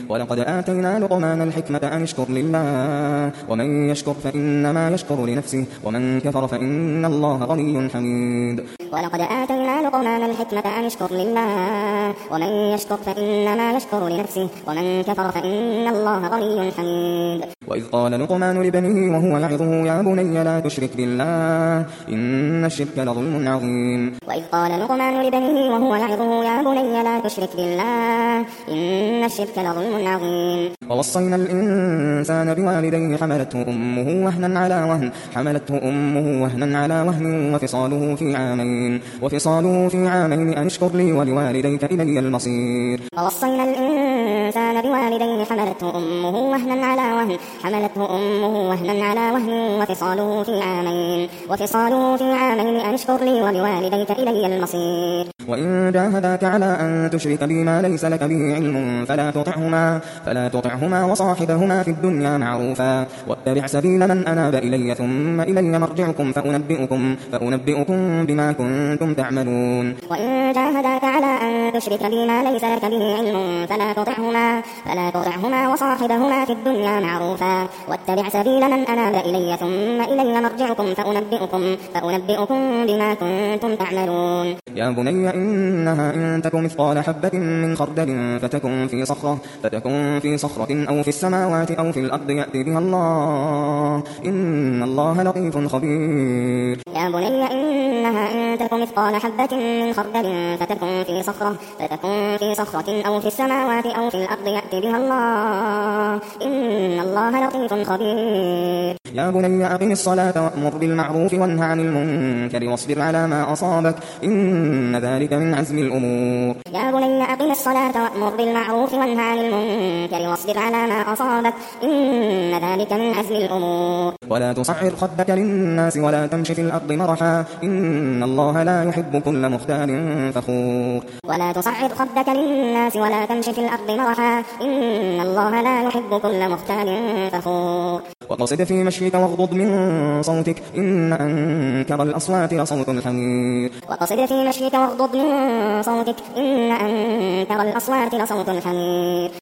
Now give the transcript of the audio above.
ولقد آتينا لقمان الحكمة أن اشكر لله ومن يشكر فإنما يشكر لنفسه ومن كفر فإن الله غني حميد. ولقد آتينا لقمان الحكمة أن اشكر لله ومن يشكر فإنما يشكر لنفسه ومن كفر فإن الله غني حميد. وإذ قال لقمان لبنيه وهو يعظه يا بني لا تشرك بالله إن الشرك لظلم عظيم. وإذ قال لقمان لبنيه وهو يعظه يا بني لا تشرك بالله إن الشرك لظلم عظيم. ووصينا الإنسان بوالديه حملته أمه وهنا على وهن وفصاله في عامين أن اشكر لي ولوالديك إلي المصير. ووصينا الإنسان بوالديه حملته أمه وهنا على وهن وفصاله في عامين أن اشكر لي ولوالديك إلي المصير. وإن جاهداك على أن تشرك بي ما ليس لك به علم فلا تطعهما وصاحبهما في الدنيا معروفا واتبع سبيل من أناب إلي ثم إلي مرجعكم فأنبئكم بما كنتم تعملون. وإن جاهداك على أن تشرك بي ما ليس لك به علم فلا تطعهما وصاحبهما في الدنيا معروفا واتبع سبيل من أناب إلي ثم إلي مرجعكم فأنبئكم بما كنتم تعملون. يا بني إنها إن تك مثقال حبة من خردل فتكن في صخرة أو في السماوات أو في الأرض يأتي بها الله إن الله لطيف خبير. يا بني إنها إن تك مثقال حبة من خردل فتكن في صخرة أو في السماوات أو في الأرض يأتي بها الله إن الله لطيف خبير. يا بني أقم الصلاة وأمر بالمعروف وانه عن المنكر واصبر على ما أصابك إن ذلك من عزم الأمور. يا بني أقم الصلاة وأمر بالمعروف وانه عن المنكر واصبر على ما أصابك إن ذلك من عزم الأمور. ولا تصعر خدك للناس ولا تمشي في الأرض مرحا إن الله لا يحب كل مختال فخور. ولا تصعر خدك للناس ولا تمشي في الأرض مرحا إن الله لا يحب كل مختال فخور. وقصد في مشيك واغضض من صوتك إن أنكر الأصوات لصوت الحمير. وقصد في مشيك واغضض من صوتك إن أنكر الأصوات لصوت الحمير.